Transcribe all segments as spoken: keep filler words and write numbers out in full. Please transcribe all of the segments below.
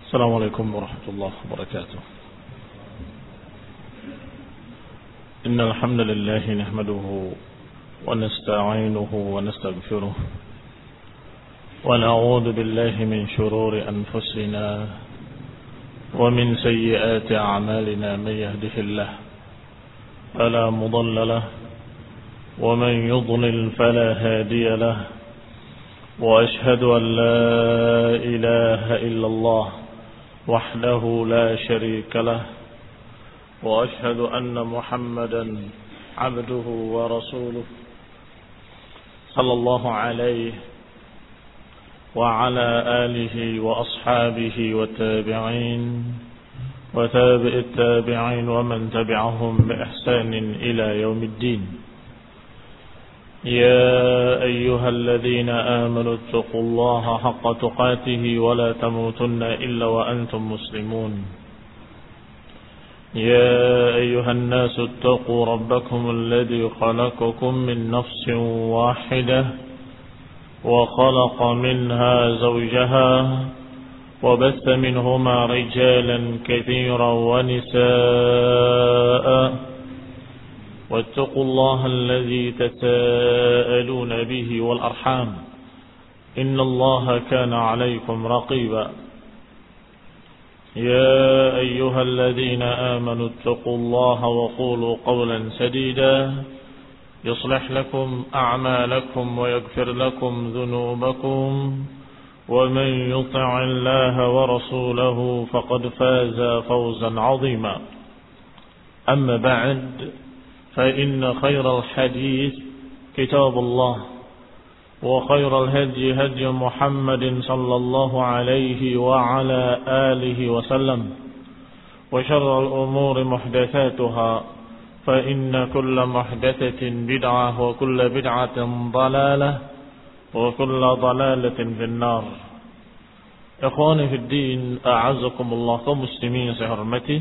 السلام عليكم ورحمة الله وبركاته. إن الحمد لله نحمده ونستعينه ونستغفره ونعوذ بالله من شرور أنفسنا ومن سيئات أعمالنا. من يهده الله فلا مضل له ومن يضلل فلا هادي له، وأشهد أن لا إله إلا الله وحده لا شريك له، وأشهد أن محمدا عبده ورسوله صلى الله عليه وعلى آله وأصحابه والتابعين وتابع التابعين ومن تبعهم بإحسان إلى يوم الدين. يا أيها الذين آمنوا اتقوا الله حق تقاته ولا تموتن إلا وأنتم مسلمون. يا أيها الناس اتقوا ربكم الذي خلقكم من نفس واحدة وخلق منها زوجها وبث منهما رجالا كثيرا ونساء، واتقوا الله الذي تساءلون به والأرحام إن الله كان عليكم رقيبا. يا أيها الذين آمنوا اتقوا الله وقولوا قولا سديدا يصلح لكم أعمالكم ويغفر لكم ذنوبكم، ومن يطع الله ورسوله فقد فاز فوزا عظيما. أما بعد، فإن خير الحديث كتاب الله، وخير الهدي هدي محمد صلى الله عليه وعلى آله وسلم، وشر الأمور محدثاتها، فإن كل محدثة بدعة وكل بدعة ضلالة وكل ضلالة في النار. إخواني في الدين، أعزكم الله كمسلمين سهرمتي.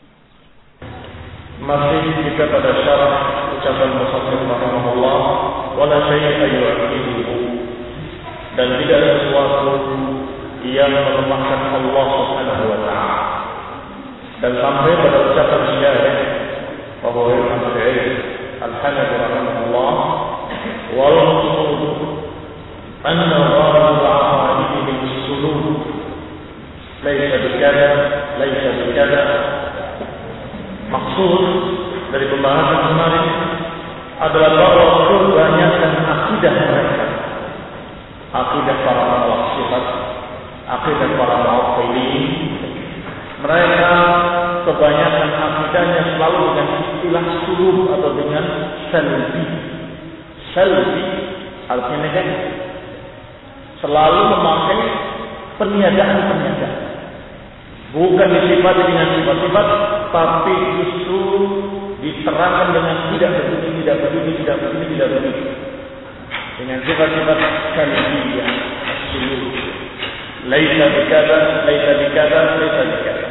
Masih kita pada syarah ucapan musannif rahimahullah, wala syai'a yu'jizuhu, dan tidak ada sesuatu yang melemahkan Allah Subhanahu wa taala. Dan sampai pada ucapan syarih bahwa Imam Syafi'i Al-Hanafi rahimahullah, wal maqsud anna ghalib a'malihi bis-suluk laysa bikada laysa bikada. Maksud dari pembahasan kemarin adalah bahwa kebanyakan akidah mereka, akidah para mu'tazilih, akidah para mu'tazilin, mereka kebanyakan akidahnya selalu dengan istilah suluk atau dengan salbi. Salbi artinya negatif, selalu memakai peniadaan-peniadaan. Bukan disifati dengan sifat-sifat, tapi justru diterangkan dengan tidak begini, tidak begini, tidak begini, tidak begini. Dengan sifat-sifat salbiyah, as-suluk. Laisa bikada, laisa bikada, laisa bikada.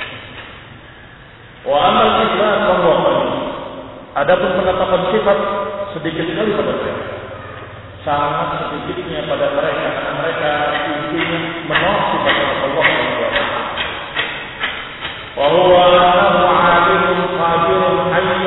Wa amal isbat wa huwa. Adapun penetapan sifat sedikit sekali pada mereka. Sangat sedikitnya pada mereka, karena mereka intinya menolak sifat Allah Subhanahu wa taala. وهو عالم قادر حي.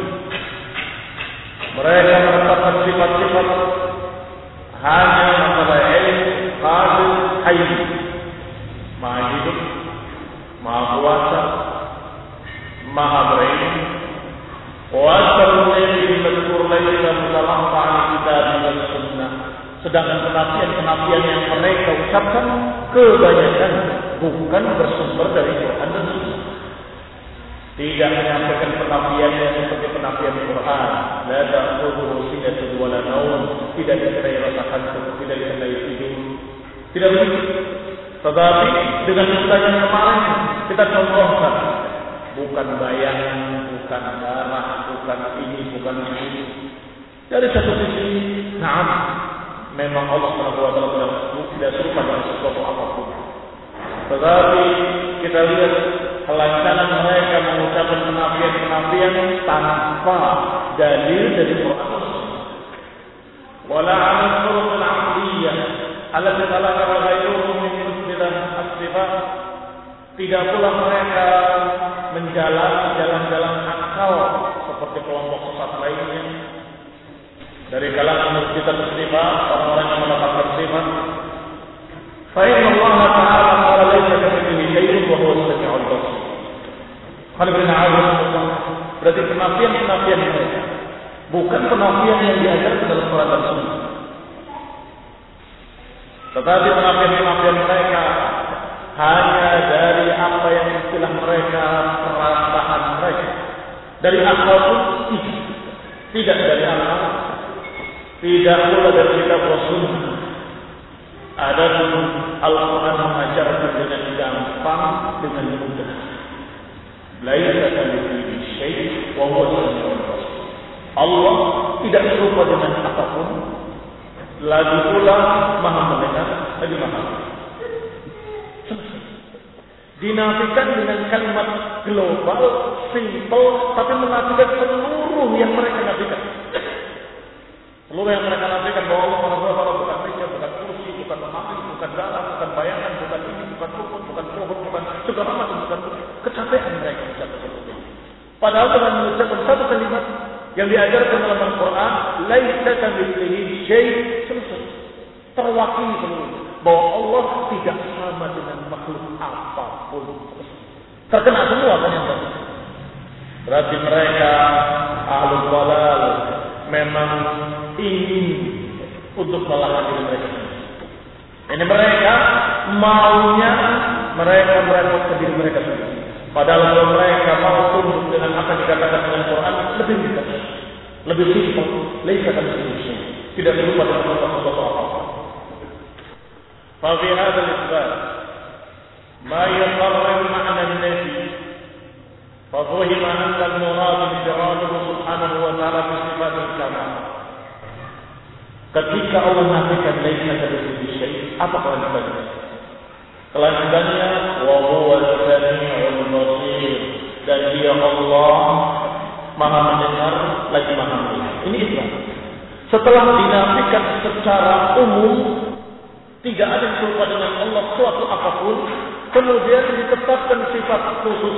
Mereka menetapkan sifat-sifat hanya masalah ilmu, qadir, hayy, maha hidup, maha kuasa, maha berilmu. Wa asrul ilmi madkur laysa mutalaqqa kitab dan sunnah. Sedangkan penafian-penafian yang mereka ucapkan kebanyakan bukan bersumber dari Quran dan Sunnah. Tidak menyampaikan penafian yang seperti penafian Quran, la ta'khudhuhu sinatun wa la nawm, tidak dikenai rasa kantuk, tidak dikenai tidur, tidak begitu. Tetapi dengan misalnya kemarin kita contohkan, bukan bayangan, bukan darah, bukan ini, bukan itu. Dari satu sisi, na'am, memang Allah Subhanahu wa taala tidak serupa dengan sesuatu apapun. Tetapi kita lihat kelancaran mereka mengucapkan penafian-penafian tanpa dalil dari Quran. Wala 'ala al-turuq al-'aqliyah allati talaqaha ghayruhum min muthbitat as-sifat Tidak pula mereka menjalani jalan-jalan akal seperti kelompok sesat lainnya. Dari kalangan kita bersifat orang-orang yang mendapatkan sifat. Fa inna Allah Ta'ala qala laysa kamitslihi syai'un wa huwa as-sami'ul basir. Berarti penafian-penafian mereka bukan penafian yang diajarkan dalam Quran dan Sunnah, tetapi penafian-penafian mereka hanya dari apa yang istilah mereka, perasaan mereka, dari akal pun tidak, tidak dari akal, tidak pula dari kitab Rasul. Adapun Al-Quran mengajarkan dengan gampang, dengan mudah. Laisa kamitslihi syai' wa huwa as-sami'ul basir. Allah tidak serupa dengan apapun, lagi pula Maha mendengar, lagi Maha. Dinafikan dengan kalimat global, simple, tapi menafikan seluruh yang mereka nafikan. Seluruh yang mereka nafikan bahwa Allah Subhanahu bukan meja, bukan kursi, bukan lemari, bukan darah, bukan bayangan, bukan ini, bukan rukun, bukan pohon, bukan segala macam, bukan kecapean mereka mengucapkan seperti itu. Padahal dengan mengucapkan satu kalimat yang diajarkan dalam Al-Quran, laisa kamitslihi syai', selesai, terwakili seluruhnya bahwa Allah tidak sama dengan makhluk apapun. Terkena semua kan yang tadi. Berarti mereka ahlul dhalal memang ingin untuk melahirkan diri mereka. Ini mereka maunya mereka merepotkan diri mereka sendiri. Padahal kalau mereka mau tunduk dengan apa yang dikatakan dengan Quran lebih dekat, lebih simpel, laisa kamitslihi syai', tidak serupa dengan sesuatu apa-apa. ففي هذا الإثبات ما يقرر معنى النفي ففهم أن المراد انفراده سبحانه وتعالى بصفات الكمال. Ketika Allah menafikan laisa kamitslihi syai', apa kelanjutannya? Kelanjutannya wa huwa as-sami'ul basir, dan Dia Allah Maha mendengar lagi Maha melihat. Ini Islam. Setelah dinafikan secara umum, tidak ada yang serupa dengan Allah suatu apapun, kemudian ditetapkan sifat khusus,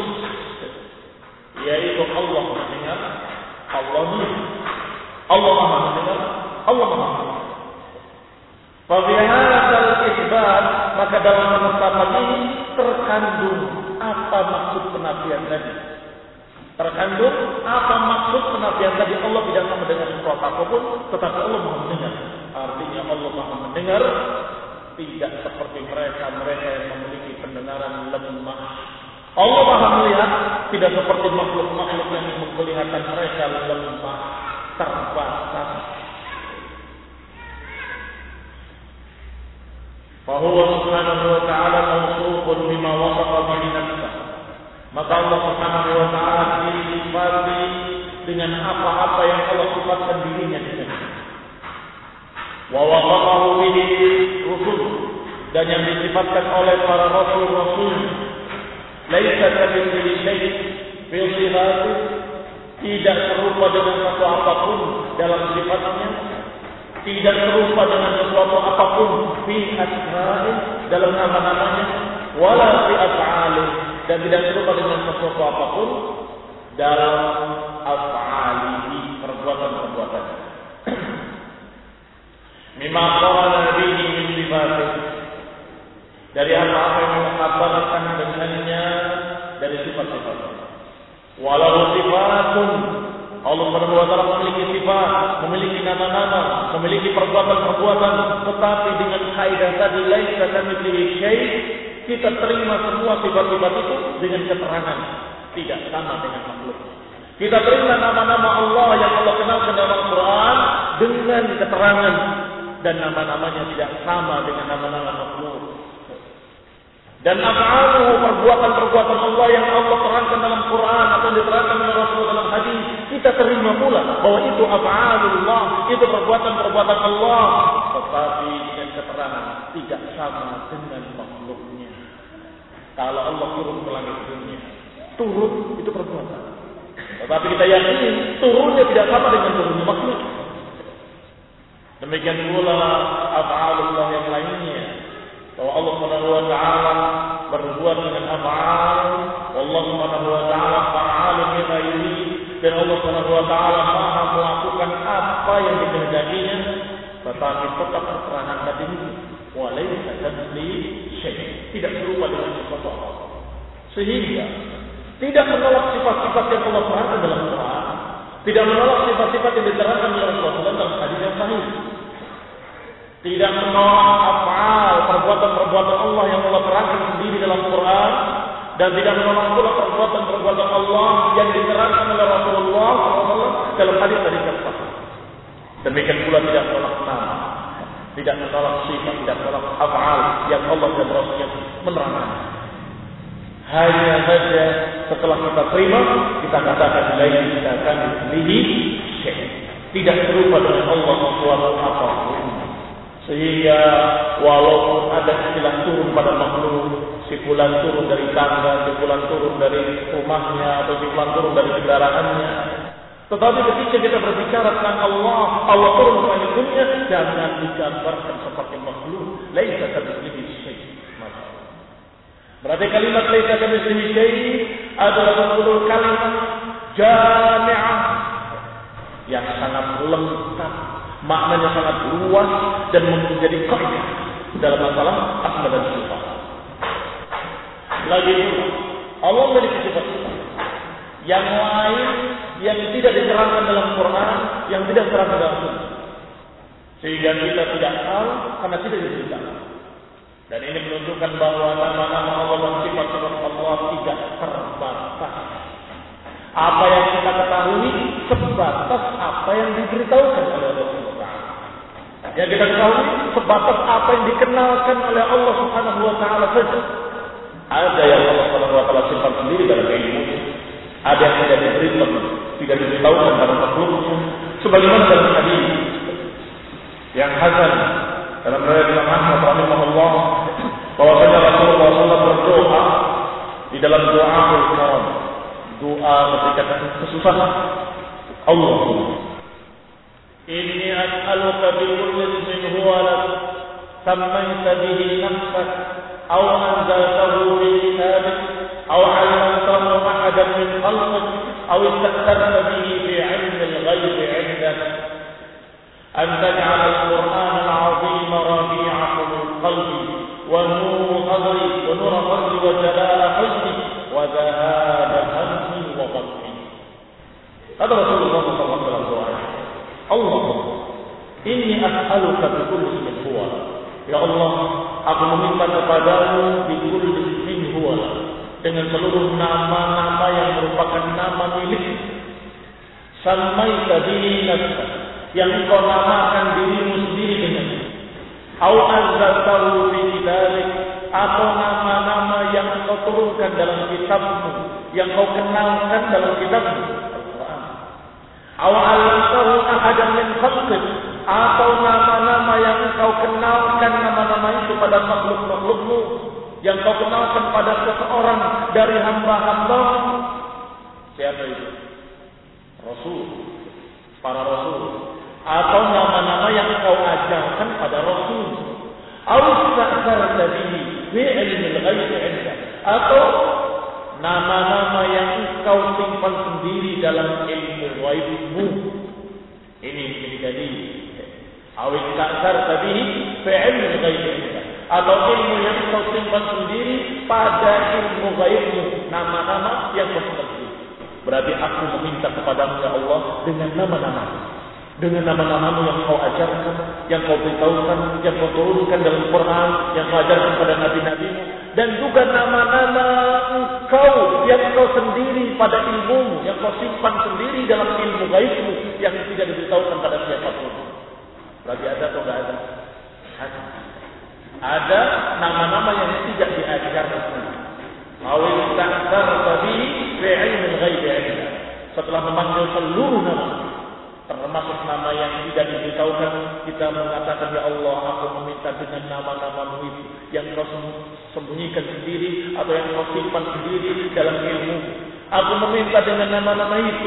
yaitu Allah mendengar, Allah melihat, Allah Maha mendengar, Allah Maha melihat. Fabihadzal isbat, maka dalam penetapan ini terkandung apa maksud penafian tadi. Terkandung apa maksud penafian tadi. Allah tidak sama dengan sesuatu apapun, tetapi Allah Maha mendengar. Artinya Allah Maha mendengar tidak seperti mereka mereka yang memiliki pendengaran lemah. Allah Maha melihat tidak seperti makhluk-makhluk yang memperlihatkan mereka lemah, terbatas. Fahuwa subhanahu wa ta'ala mawsufun bima wasafa bihi nafsahu. Maka Allah Subhanahu wa ta'ala disifati dengan apa-apa yang Allah sifatkan dirinya dengan. Wa wasafahu bihi rusul, dan yang disifatkan oleh para rasul-rasul. Laisa kamitslihi syai' fi sifatihi, tidak serupa dengan sesuatu apapun dalam sifatnya, tidak serupa dengan sesuatu apapun fi asma'i, dalam nama-namanya, wala fi af'ali, dan tidak serupa dengan sesuatu apapun dalam af'alihi, perbuatan-perbuatannya. Mimma qala bihi min sifatihi, dari apa-apa yang mengkabarkan dengannya dari sifat-sifatnya. Walau sifatun, Allah Subhanahu wa ta'ala memiliki sifat, memiliki nama-nama, memiliki perbuatan-perbuatan, tetapi dengan kaidah tadi laisa kamitslihi syai', kita terima semua sifat-sifat itu dengan keterangan tidak sama dengan makhluk. Kita terima nama-nama Allah yang Allah kenalkan dalam Al-Quran dengan keterangan, dan nama-namanya tidak sama dengan nama-nama makhluk. Dan af'aluhu, perbuatan-perbuatan Allah yang Allah terangkan dalam Quran atau diterangkan oleh Rasul dalam hadis, kita terima pula bahwa itu af'alullah, itu perbuatan-perbuatan Allah, tetapi dengan keterangan tidak sama dengan makhluknya. Kalau Allah turun ke langit dunia, turun itu perbuatan, tetapi kita yakini turunnya tidak sama dengan turunnya makhluk. Demikian pula af'alullah yang lainnya, bahwa Allah Subhanahu wa ta'ala berbuat dengan apa af'al. Allah Subhanahu wa taala fa'alun lima yurid. Dan Allah Subhanahu wa taala Maha melakukan apa yang dikehendakinya. Tetapi tetap keterangan tadi ini walaysa kamitslihi syai'. Tidak serupa dengan sesuatu apa. Sehingga tidak menolak sifat-sifat yang Allah terangkan dalam Quran, tidak menolak sifat-sifat yang diterangkan oleh Rasulullah dalam hadis yang sahih. Tidak menolak af'al, perbuatan-perbuatan Allah yang Allah terangkan sendiri dalam Quran, dan tidak menolak pula perbuatan-perbuatan Allah yang diterangkan oleh Rasulullah shallallahu alaihi wasallam dalam hadis-hadis yang sahih. Demikian pula tidak menolak nama, tidak menolak sifat, tidak menolak af'al yang Allah dan Rasulnya menerangkan. Hanya saja setelah kita terima, kita katakan lain kita akan dipilih syekh. Tidak serupa dengan Allah suatu apapun. Sehingga walaupun ada istilah turun pada makhluk, si fulan turun dari tangga, si fulan turun dari rumahnya, atau si fulan turun dari kendaraannya, tetapi ketika kita berbicara tentang Allah, Allah turun ke dunia, jangan digambarkan seperti makhluk. Laisa kamitslihi syai'. Berarti kalimat laisa kamitslihi syai' adalah seluruh kalimat jami'ah yang sangat lengkap, maknanya sangat luas dan menjadi kaidah dalam masalah asma dan sifat. Lagi pula, Allah memiliki sifat-sifat yang lain yang tidak diterangkan dalam Quran, yang tidak diterangkan dalam Sunnah, sehingga kita tidak tahu karena tidak diberitakan. Dan ini menunjukkan bahwa nama-nama Allah dan sifat-sifat Allah tidak terbatas. Apa yang kita ketahui sebatas apa yang diberitahukan oleh Rasulullah. Yang kita ketahui sebatas apa yang dikenalkan oleh Allah Subhanahu wa taala saja. Ada yang Allah Subhanahu wa taala simpan sendiri dalam ilmu. Ada yang tidak diberitahu, tidak diberitahukan pada makhluknya. Sebagaimana dalam hadis yang hasan dalam riwayat Imam Ahmad rahimahullah, bahwasanya Rasulullah shallallahu alaihi wasallam berdoa di dalam doa al-karam, doa ketika kesusahan, Allahumma inni as'aluka bi kulli ismin huwa lak sammaita bihi nafsak aw anzaltahu fi kitabik aw 'allamtahu ahadan min khalqik aw ista'tharta bihi fi 'ilmi al-ghaib 'indak an taj'ala al-Qur'ana al-'azim rabi'a qalbi wa nur sadri wa nur qalbi wa jalala huzni wa dhahaba hammi wa qalbi. Kata Rasulullah shallallahu alaihi wasallam, Allahumma inni as'aluka bi kulli ismin huwa. Ya Allah, aku meminta kepadamu bi kulli ismin huwa, dengan seluruh nama-nama yang merupakan nama milik. Sammaita bihi nafsak, yang engkau namakan dirimu sendiri dengannya. Au anzaltahu fi kitabik, atau nama-nama yang engkau turunkan dalam kitabmu, yang engkau kenalkan dalam kitabmu. Au 'allamtahu ahadan min khalqik, atau nama-nama yang engkau kenalkan nama-nama itu pada makhluk-makhlukmu, yang engkau kenalkan pada seseorang dari hamba-hambamu. Siapa itu? Rasul, para rasul. Atau nama-nama yang engkau ajarkan pada Rasul. Au ista'tharta bihi fi 'ilmi al-ghaib 'indak, atau nama-nama yang engkau simpan sendiri dalam ilmu ghaibmu. Ini ini jadi au ista'tharta bihi fi 'ilmi al-ghaib 'indak, atau ilmu yang engkau simpan sendiri pada ilmu ghaibmu, nama-nama yang engkau simpan sendiri. Berarti aku meminta kepadamu ya Allah dengan nama-nama, dengan nama-namamu yang kau ajarkan, yang kau beritahukan, yang kau turunkan dalam Quran, yang kau ajarkan pada nabi-nabimu, dan juga nama-nama engkau yang kau sendiri pada ilmumu, yang kau simpan sendiri dalam ilmu gaibmu, yang tidak diberitahukan pada siapapun. Berarti ada atau tidak ada? Ada. Ada nama-nama yang tidak diajarkan. Awil ta'zar tadi fi'ilmi al-ghaib 'inda. Setelah memanggil seluruh nama, termasuk nama yang tidak diberitahukan, kita mengatakan ya Allah, aku meminta dengan nama-namamu itu yang kau sembunyikan sendiri atau yang kau simpan sendiri dalam ilmu. Aku meminta dengan nama-nama itu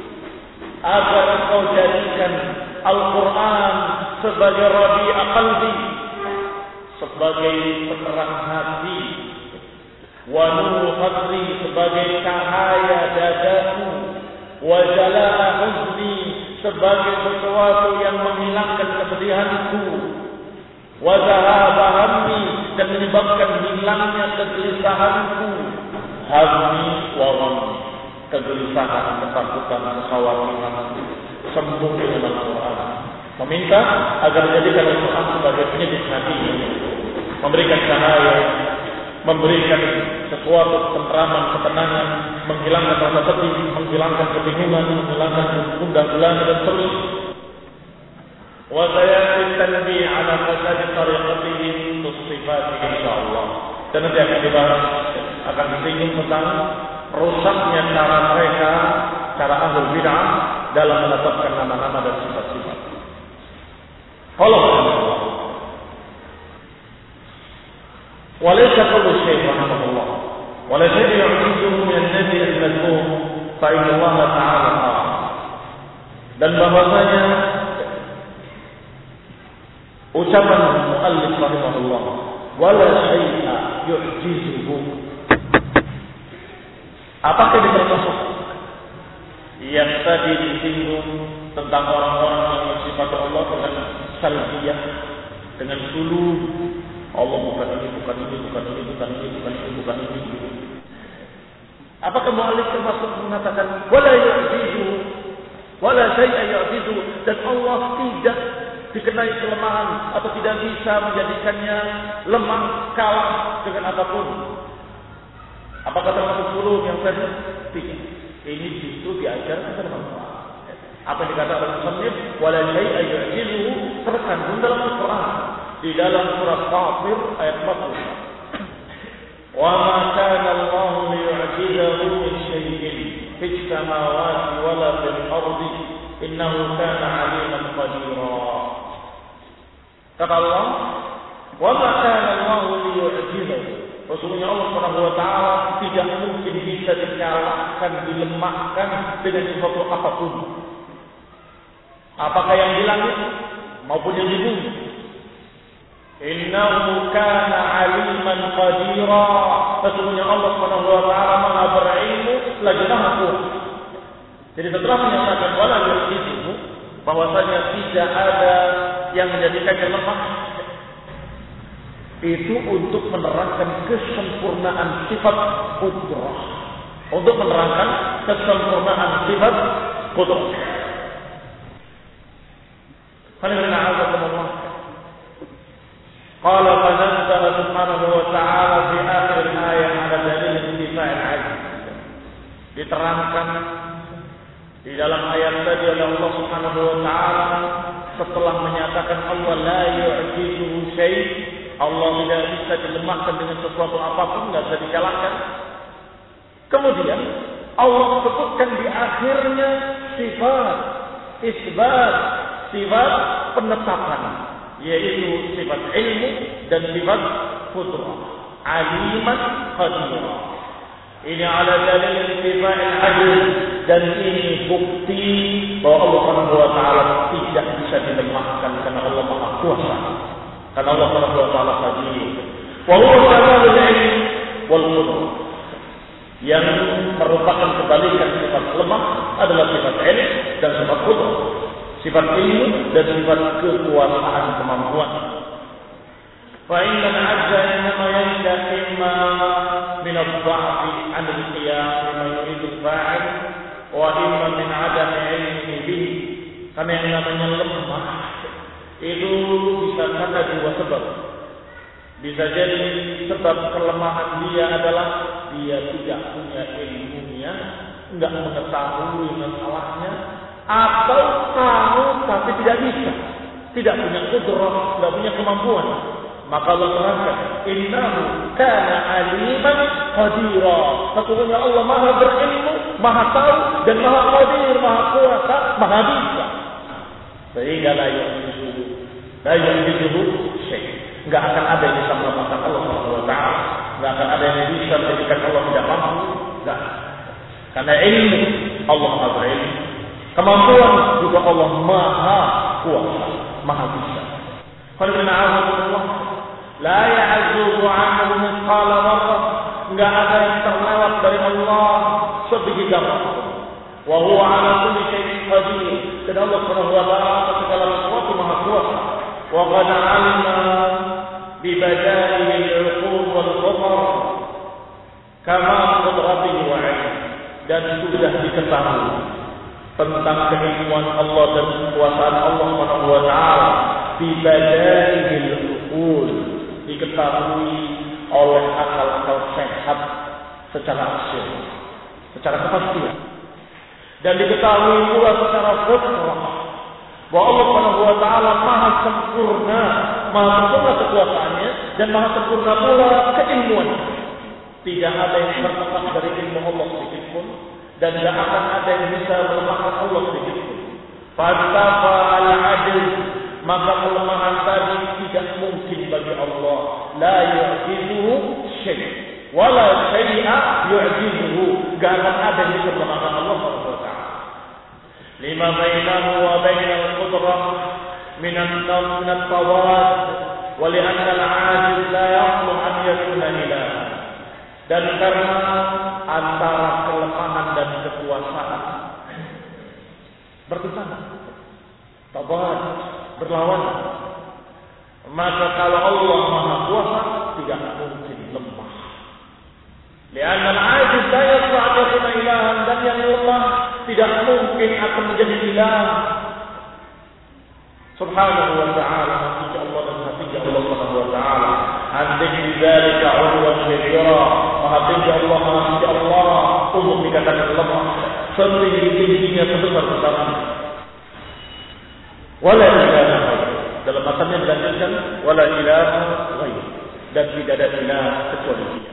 agar kau jadikan Al-Quran sebagai rabi'a qalbi, sebagai penerang hati, wa nur qadri sebagai cahaya dadaku, wa jalaa huzni sebagai sesuatu yang menghilangkan kesedihanku, wa dhahaba hammi dan menyebabkan hilangnya kegelisahanku, hammi wa ghammi kegelisahan, ketakutan, kekhawatiran sembuh dengan Al-Quran. Meminta agar dijadikan Al-Quran sebagai penyejuk hati, memberikan cahaya, memberikan sesuatu ketenteraman, ketenangan, menghilangkan rasa sedih, menghilangkan kebingungan, menghilangkan gundah gulana dan seterusnya. Wa sayati tanbih ala fasad tariqatihim tusifat insyaallah. Dan nanti akan dibahas, akan disinggung tentang rusaknya cara mereka, cara ahlul bid'ah dalam menetapkan nama-nama dan sifat-sifat. Allah وليس كل شيء رحمه الله ولا شيء يعجزه من النبي المذموم فإن الله تعالى قال. Dan bahwasanya ucapan muallif rahimahullah wala syai'a yu'jizuhu, apakah termasuk yang tadi disinggung tentang orang-orang yang bersifat Allah dengan salbiyah, dengan sulub, Allah bukan ini, bukan ini, bukan ini, bukan ini, bukan ini, bukan ini. Apakah muallif termasuk mengatakan wala yu'jizu, wala syai'a yu'jizu, dan Allah tidak dikenai kelemahan atau tidak bisa menjadikannya lemah, kalah dengan apapun? Apakah termasuk sulub yang tadi? Tidak. Ini justru diajarkan dalam Al-Quran. Apa yang dikatakan oleh musannif wala syai'a yu'jizu terkandung dalam Al-Quran. Di dalam surat Fatir ayat empat puluh. Wa ma kana Allahu liyu'jizahu min shay'in fis samawati wala fil ardi innahu kana 'aliman qadira. Kata Allah, wa ma kana Allahu liyu'jizahu. Rasulullah Allah Subhanahu wa taala tidak mungkin bisa dikalahkan, dilemahkan dengan sesuatu apapun. Apakah yang di langit maupun yang di bumi. Innahu kana 'aliman qadira. Sesungguhnya Allah Subhanahu wa taala Maha berilmu lagi Maha kuat. Jadi setelah menyatakan wala yu'jizuhu, bahwasanya tidak ada yang menjadikannya lemah, itu untuk menerangkan kesempurnaan sifat qudrah, untuk menerangkan kesempurnaan sifat qudrah. Qala Allah قال فنزل سبحانه وتعالى في آخر الآية على دليل انتفاء العجز. Diterangkan di dalam ayat tadi oleh Allah Subhanahu wa taala setelah menyatakan Allah la yu'jizuhu syai', Allah tidak bisa dilemahkan dengan sesuatu apapun, tidak bisa dikalahkan. Kemudian Allah sebutkan di akhirnya sifat isbat, sifat penetapan, yaitu sifat ilmu dan sifat qudrah, aliman qadirah. Ini ala dalil intifa'il adl, dan ini bukti bahwa Allah Subhanahu wa taala tidak bisa dilemahkan karena Allah Maha Kuasa, karena Allah Subhanahu wa taala qadir. Wa huwa kamalul ilm wal qudrah. Yang merupakan kebalikan sifat lemah adalah sifat ilmu dan sifat qudrah. Sifat ilmu dan sifat kekuasaan, kemampuan. Fa inna al-'ajza innama yansha'u imma min ad-dha'fi 'an al-qiyam bima yuridu al-fa'il wa imma min 'adami 'ilmihi bihi. Karena yang namanya lemah itu bisa karena dua sebab. Bisa jadi sebab kelemahan dia adalah dia tidak punya ilmunya, enggak mengetahui masalahnya, atau tahu tapi tidak bisa, tidak punya qudrah, tidak punya kemampuan. Maka Allah terangkan, innahu kana 'aliman qadira. Sesungguhnya Allah Maha berilmu, Maha tahu, dan Maha qadir, Maha kuasa, Maha bisa. Sehingga la yu'jizuhu, la yu'jizuhu syai'. Enggak akan ada yang bisa melemahkan Allah Subhanahu wa taala. Enggak akan ada yang bisa menjadikan Allah tidak mampu. Enggak. Karena ilmu Allah Maha berilmu. Kemampuan juga Allah Maha kuasa, Maha bisa. Qul inna a'udzu la ya'zubu 'anhu mithqala dzarrah enggak ada yang terlewat dari Allah sebiji apapun. Wa huwa 'ala kulli syai'in qadir. Dan Allah Subhanahu wa ta'ala atas segala sesuatu maha kuasa. Wa qad 'alima bi bada'il 'uqul wal qadar kama qudratihi wa 'ilmihi. Dan sudah diketahui tentang keilmuan Allah dan kekuasaan Allah Subhanahu wa ta'ala bi bada'il 'uqul, diketahui oleh akal-akal sehat secara aksil, secara kepastian, dan diketahui pula secara fitrah bahwa Allah Subhanahu wa ta'ala maha sempurna, maha sempurna kekuasaannya dan maha sempurna pula keilmuannya. Tidak ada yang terlepas dari ilmu Allah sedikit pun, dan tidak akan ada yang bisa melemahkan Allah sedikit pun. Fastafa al-adl, maka kelemahan tadi tidak mungkin bagi Allah. La yu'jizuhu syai', wala syai'a yu'jizuhu. Gak akan ada yang bisa melemahkan Allah Subhanahu wa ta'ala. Lima bainahu wa bainal qudrah min at-tawad, wa li'anna al-'ajiz la yaqlu an yakuna ilaha. Dan karena antara kelemahan dan kekuasaan bertentangan, tawad, berlawanan, maka kalau Allah maha kuasa tidak mungkin lemah. Li'anna al-'ajiz la yaqlu an yakuna ilahan, dan yang lemah tidak mungkin akan menjadi ilah. Subhanahu wa ta'ala, hati Allah dan hati Allah Subhanahu wa ta'ala. Hadis dzalika 'urwan kabira, maha tinggi Allah, maha tinggi Allah untuk dikatakan lemah, setinggi-tingginya sebesar-besarnya. Wala ilaha ghairi, dalam matanya dilanjutkan wala ilaha ghairi, dan tidak ada ilah kecuali Dia.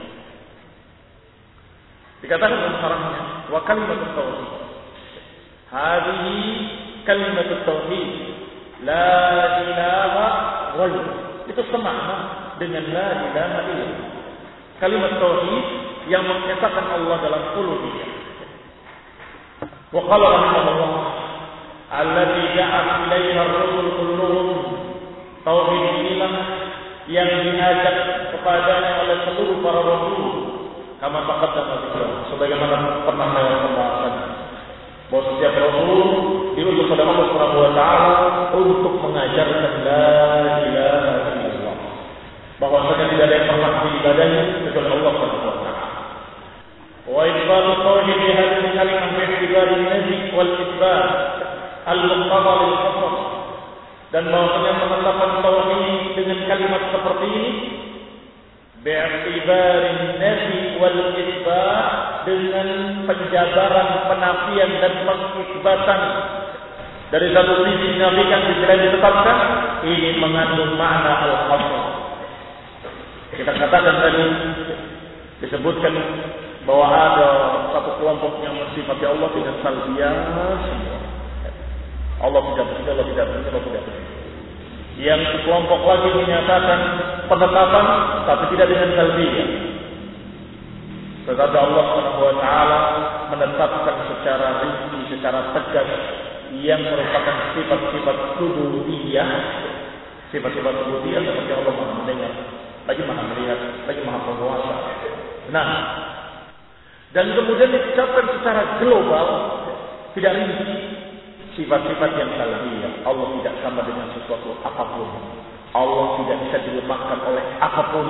Dikatakan dalam syarahnya wa kalimatut tauhid, hadhihi kalimatut tauhid, la ilaha ghairi, itu semakna dengan la ilaha illallah. Kalimat tauhid yang menyatakan Allah dalam uluhiyah. Wa qala rahimahullah allati da'a ilaiha ar-rusul kulluhum, tauhid inilah yang diajak kepadanya oleh seluruh para rasul. Kama taqaddama dzikra, sebagaimana pernah lewat pembahasannya, bahwa setiap rasul diutus oleh Allah Subhanahu wa ta'ala untuk mengajarkan la ilaha illallah, bahwasanya tidak ada yang pernah diibadahi kecuali Allah Subhanahu wa ta'ala. Wa ibadu tauhid hadhihi kalimah bi i'tibari nafi wal itsbat al-muqtada lil qasas, dan bahwasanya penetapan tauhid dengan kalimat seperti ini bi'tibari nafi wal itsbat, dengan penjabaran, penafian dan pengisbatan. Dari satu sisi dinafikan, di sisi lain ditetapkan, ini mengandung makna al-qasas. Kita katakan tadi, disebutkan bahwa ada satu kelompok yang mensifati Allah dengan salbiyah semua. Allah tidak begitu, Allah tidak begitu, Allah tidak begitu. Yang kelompok lagi menyatakan penetapan, tapi tidak dengan salbiyah. Tetapi Allah Subhanahu wa ta'ala menetapkan secara rinci, secara tegas, yang merupakan sifat-sifat rububiyah. Sifat-sifat rububiyah seperti Allah Maha mendengar, lagi Maha melihat, lagi Maha berkuasa. Nah, dan kemudian diucapkan secara global, tidak rinci, sifat-sifat yang salbiyah. Allah tidak sama dengan sesuatu apapun. Allah tidak bisa dilemahkan oleh apapun.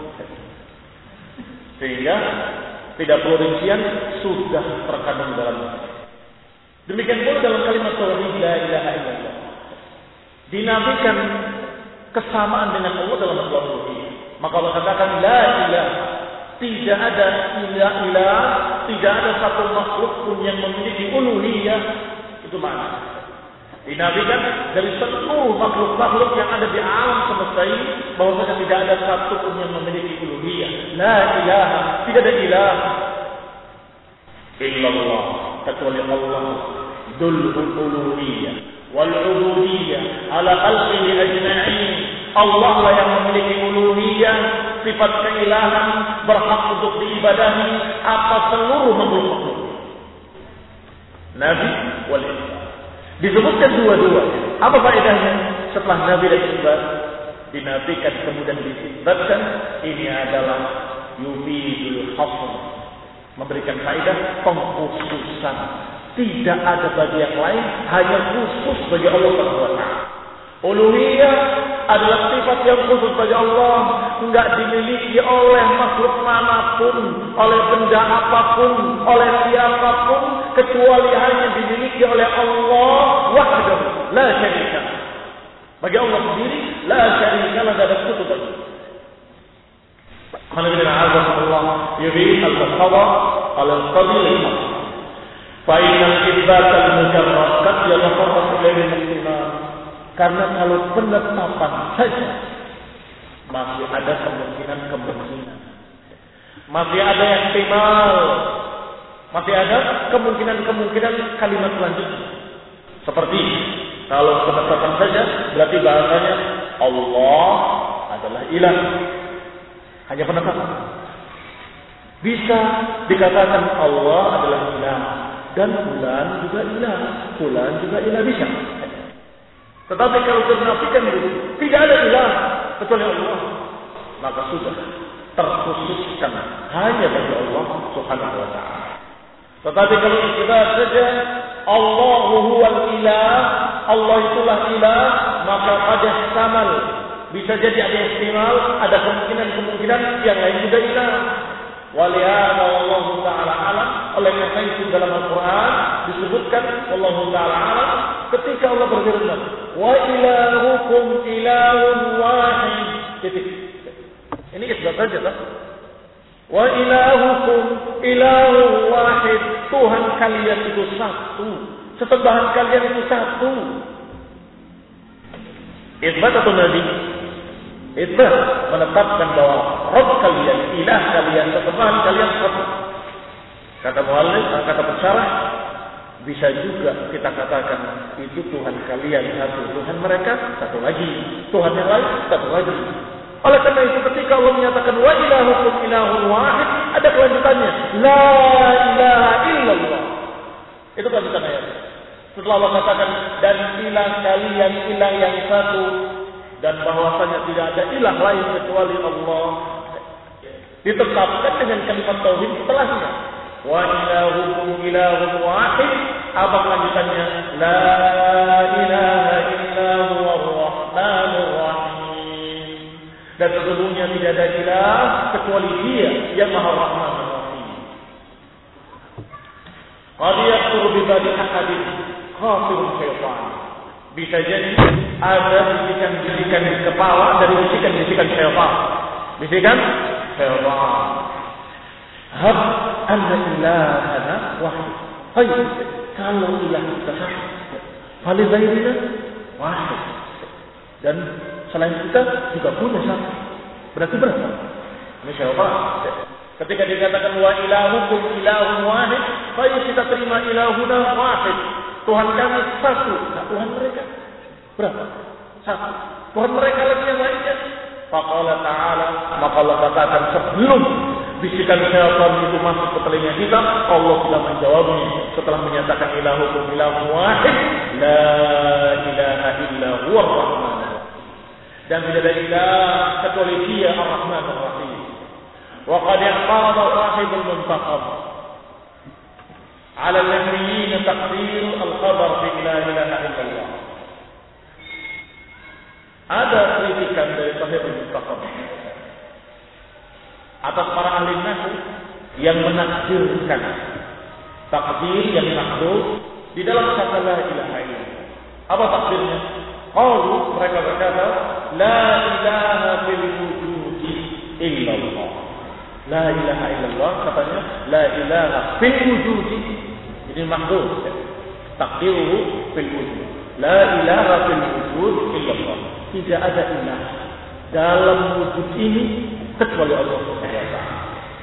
Sehingga tidak perlu rincian, sudah terkandung dalamnya. Demikian pula dalam kalimat tauhid la ilaha illallah, dinafikan kesamaan dengan Allah dalam masalah uluhiyah. Maka Allah katakan la ilaha, tidak ada ilah ilah, tidak ada satu makhluk pun yang memiliki uluhiyah. Itu makna. Dinafikan dari seluruh makhluk-makhluk yang ada di alam semesta ini, bahwasanya tidak ada satu pun yang memiliki uluhiyah. La ilaha, tidak ada ilah illallah, kecuali Allah dzul uluhiyah wal ubudiyah ala khalqihi ajma'in. Allah lah yang memiliki uluhiyah, sifat keilahan, berhak untuk diibadahi atas seluruh makhluk-makhluk. Nabi wal Islam disebutkan dua-duanya. Apa faedahnya? Setelah Nabi dan Islam dinafikan kemudian disebutkan, ini adalah yufidul hasr, memberikan faedah pengkhususan. Tidak ada bagi yang lain, hanya khusus bagi Allah Subhanahu wa taala. Uluhiyah adalah sifat yang khusus bagi Allah, enggak dimiliki oleh makhluk manapun, oleh benda apapun, oleh siapapun, kecuali hanya dimiliki oleh Allah wahdahu la syarika. Bagi Allah sendiri la syarika lahu, tidak ada sekutu bagi. Alhamdulillah Allah yurid al-qada al-qadir. Fa inna ibbat al-mujarrad qad yatafarraq ilayhi al-ihtimal. Karena kalau penetapan saja masih ada kemungkinan-kemungkinan, masih ada yang ihtimal, masih ada kemungkinan-kemungkinan kalimat selanjutnya. Seperti kalau penetapan saja berarti bahasanya Allah adalah ilah. Hanya penetapan. Bisa dikatakan Allah adalah ilah dan fulan juga ilah, fulan juga ilah, bisa. Tetapi kalau dinafikan itu tidak ada ilah kecuali Allah, maka sudah terkhususkan hanya bagi Allah Subhanahu wa taala. Tetapi kalau kita saja Allahu huwal ilah, Allah itulah ilah, maka pada samal bisa jadi ada ihtimal, ada kemungkinan-kemungkinan yang lain juga ilah. Walihada wallahu ta'ala alam. Oleh karena itu dalam Al-Quran disebutkan wallahu ta'ala alam ketika Allah berfirman wa ilahukum ilahun wahid. Titik. Ini isbat saja tak? Wa ilahukum ilahun wahid. Tuhan kalian itu satu, sesembahan kalian itu satu. Isbat atau nabi? Isbat, menetapkan bahwa Rabb kalian, ilah kalian, sesembahan kalian satu. Kata muallif, kata pensyarah, bisa juga kita katakan itu Tuhan kalian satu, Tuhan mereka satu lagi, Tuhan yang lain satu lagi. Oleh karena itu ketika Allah menyatakan wa ilahukum ilahun wahid, ada kelanjutannya, la ilaha illallah. Itu kelanjutan ayat. Setelah Allah katakan dan ilah kalian ilah yang satu, dan bahwasanya tidak ada ilah lain kecuali Allah, ditetapkan dengan kalimat tauhid setelahnya. Wa ilahukum ilahun wahid. Apa kelanjutannya? La ilaha illa huwar rahmanur rahim. Dan sesungguhnya tidak ada ilah kecuali Dia yang Maha Rahman Rahim. Qad yaqtur bi badi ahadin khafirun syaitan. Bisa jadi ada bisikan-bisikan di kepala dari bisikan-bisikan syaitan. Bisikan syaitan. Hab anna ilahana wahid. Hai, kalau ilah kita satu, fali ghairina wahid. Dan selain kita juga punya satu. Berarti berapa? Ini syaitan. Ketika dikatakan wa ilahukum ilahun wahid, baik kita terima ilahuna wahid. Tuhan kami satu. Nah, Tuhan mereka berapa? Satu. Tuhan mereka lagi yang lainnya. Faqala ta'ala, maka Allah katakan sebelum bisikan syaitan itu masuk ke telinga kita, Allah sudah menjawabnya setelah menyatakan ilahukum ilahun wahid, la ilaha illa huwar rahman. Dan tidak ada ilah kecuali Dia ar-Rahman ar-Rahim. Wa qad yaqala sahibul muntaqab ala al-nabiyyin taqdir al-khabar fi la ilaha illallah. Ada kritikan dari sahibul muntaqab atas para ahli nahwu yang menakdirkan takdir yang maksud di dalam kata la ilaha illallah. Apa takdirnya? Qalu, mereka berkata la ilaha fil wujudi illallah. La ilaha illallah katanya la ilaha fil wujudi. Ini maksud takdiruhu fil wujud. La ilaha fil wujud illallah. Tidak ada ilah dalam wujud ini kecuali Allah Subhanahu wa taala.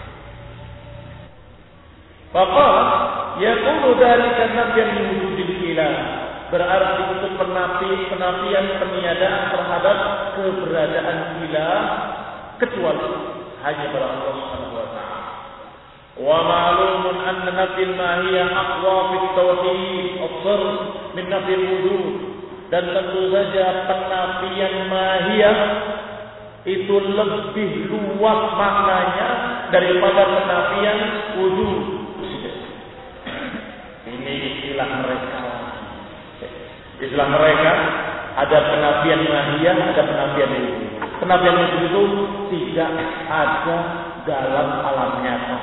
Faqala yaqulu dzalika nafyan min wujudil ilah. Berarti itu penafi, penafian peniadaan terhadap keberadaan ilah kecuali hanya pada Allah Subhanahu wa taala. Wa ma'lumun anna nafil mahiyah aqwa fi tauhid afdal min nafil wujud. Dan tentu saja penafian mahiyah itu lebih luas maknanya daripada penafian wujud. Ini istilah mereka. Istilah mereka ada penafian mahiyah, ada penafian wujud. Penafian wujud itu tidak ada dalam alam nyata.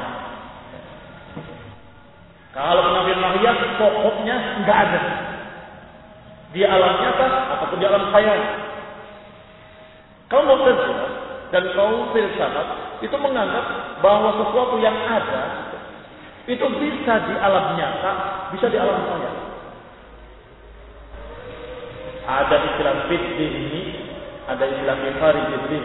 Kalau penafian mahiyah pokoknya nggak ada di alam nyata ataupun di alam khayal. Kaum Mu'tazilah dan kaum filsafat itu menganggap bahwa sesuatu yang ada itu bisa di alam nyata, bisa di alam khayal. Ada istilah fiddin ini, ada istilah fihari fiddin.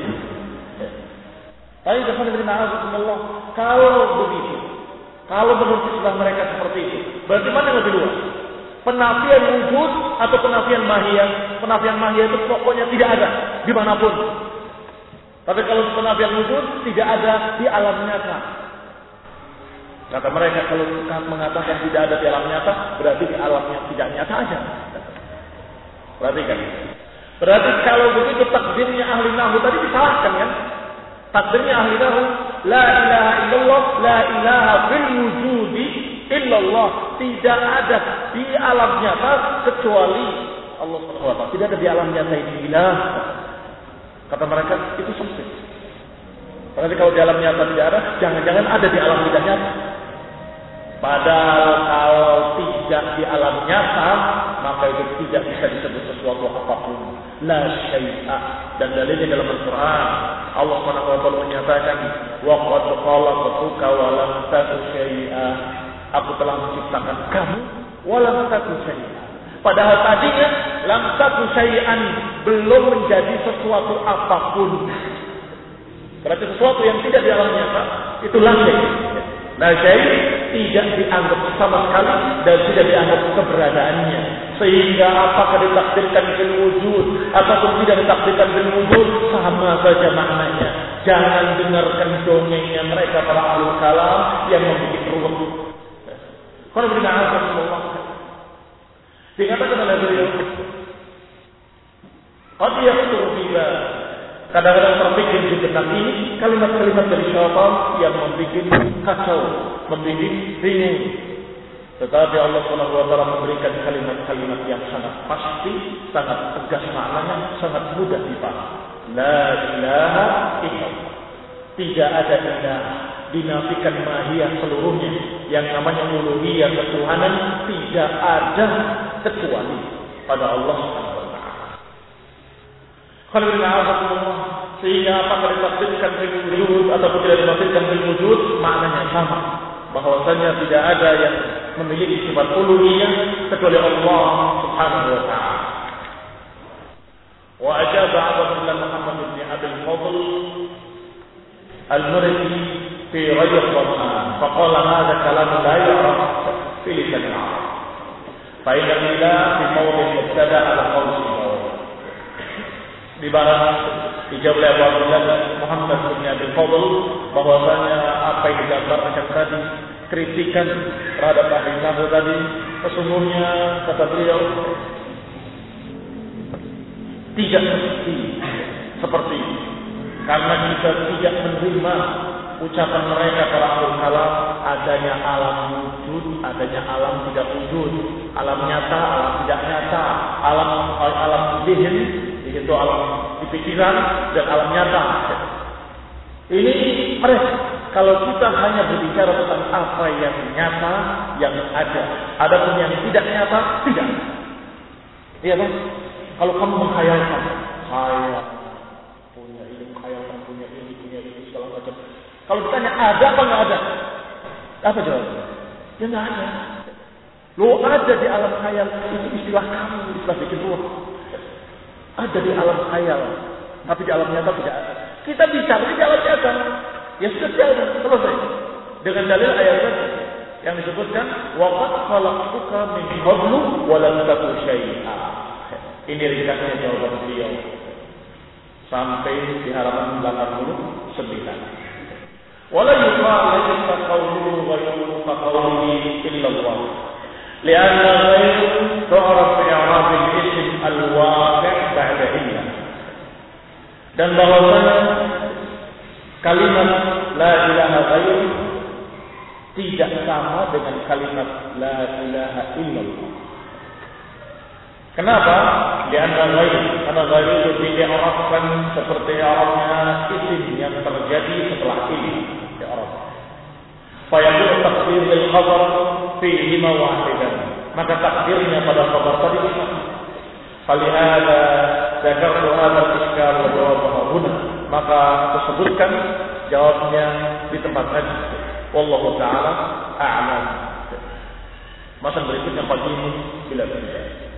Tapi Allah, kalau begitu, kalau menurut istilah mereka seperti itu, berarti mana yang lebih luas? Penafian wujud atau penafian mahiyah? Penafian mahiyah itu pokoknya tidak ada dimanapun. Tapi kalau penafian wujud tidak ada di alam nyata. Kata mereka kalau mengatakan tidak ada di alam nyata, berarti di alam yang tidak nyata aja. Perhatikan. Berarti kalau begitu takdirnya ahli nahwu tadi disalahkan kan? Takdirnya ahli nahwu la ilaha illallah, la ilaha fil wujudi illallah. Tidak ada di alam nyata kecuali Allah subhanahu wa taala. Tidak ada di alam nyata ini ilah. Kata mereka itu sempit. Berarti kalau di alam nyata tidak ada, jangan-jangan ada di alam tidak nyata. Padahal kalau tidak di alam nyata, maka itu tidak bisa disebut sesuatu apapun. La syai'a. Dan dalilnya dalam Al-Quran, Allah subhanahu wa taala menyatakan, wa qad khalaqtuka wa lam taku syai'a. Aku telah menciptakan kamu wa lam taku syai'a. Padahal tadinya lam taku syai'an, belum menjadi sesuatu apapun. Berarti sesuatu yang tidak di alam nyata itu la syai'. La syai' tidak dianggap sama sekali dan tidak dianggap keberadaannya. Sehingga apakah ditakdirkan bil wujud ataupun tidak ditakdirkan bil wujud, sama saja maknanya. Jangan dengarkan dongengnya mereka para ahli kalam yang membuat rumit. Kalau benar Rasulullah dikatakan oleh beliau, qad yaqtur biha. Kadang-kadang terpikir di benak ini kalimat-kalimat dari syaitan yang membuat kacau, membuat bingung. Tetapi Allah subhanahu wa taala memberikan kalimat-kalimat yang sangat pasti, sangat tegas maknanya, sangat mudah dipahami. La ilaha illallah. Tidak ada ilah, dinafikan mahiyah seluruhnya. Yang namanya uluhiyah ketuhanan tidak ada kecuali pada Allah subhanahu wa taala. Sehingga apakah ditakdirkan bil wujud ataupun tidak ditakdirkan bil wujud, maknanya sama. Bahwasanya tidak ada yang memiliki sifat uluhiyah kecuali Allah subhanahu wa ta'ala. Wa ajaba Abdullah Muhammad bin Abdul Fadl al-Muridi fi Rajab Ramadan. Faqala hadha kalam la yu'raf fi lisan al-Arab. Fa inna ila fi mawdi' mubtada ala qawli dibalas dijawab oleh Abu Abdullah Muhammad bin Abdul Fadl bahwasanya apa yang digambarkan tadi, kritikan terhadap ahli nahwu tadi, sesungguhnya kata beliau tidak mesti seperti ini. Karena kita tidak menerima ucapan mereka para ahli kalam adanya alam wujud, adanya alam tidak wujud, alam nyata, alam tidak nyata, alam alam zihin, yaitu alam di pikiran dan alam nyata. Ini mereka. Kalau kita hanya berbicara tentang apa yang nyata, yang ada, adapun yang tidak nyata, tidak. Iya kan? Kalau kamu menghayalkan, saya punya ini, menghayalkan punya ini, punya ini, segala macam. Kalau ditanya ada apa nggak ada? Apa jawabannya? Ya nggak ada. Lo ada di alam khayal, itu istilah kamu, istilah bikin ruh. Ada di alam khayal, tapi di alam nyata tidak ada. Kita bicara di alam nyata, ya sudah jalan, selesai. Dengan dalil ayat tadi yang disebutkan, waqad khalaqtuka min qablu wa lam taku syai'a. Ini ringkasnya jawaban beliau sampai di halaman delapan puluh sembilan. Wala yuqal laysa qawluhu ghayru qawlihi illa Allah. Lianna ghayru tu'raf fi i'rab al-ism al-waqi' ba'da illa. Dan bahwa kalimat la ilaha ghairi tidak sama dengan kalimat la ilaha illallah. Kenapa? Karena ghairi, karena ghairi itu diarabkan seperti Arabnya isim yang terjadi setelah ini di Arab. Fayaqul taqdir bil khabar fihi mawahidan. Maka takdirnya pada khabar tadi sama. Falihada dzakartu hadha al-iskal wa jawabahu huna. Maka disebutkan jawabnya di tempat tadi. Wallahu taala a'lam. Masa berikutnya qadimun bila bisa.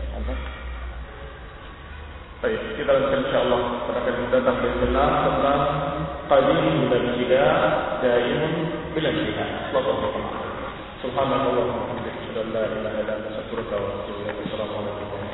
Baik, kita lanjutkan insyaallah pada kali datang bismillah tentang qadimun bila bisa, daimun bila bisa. Wallahu taala. Subhanallah wa bihamdihi, la ilaha illa anta, astaghfiruka wa atubu ilaik. Assalamu alaikum.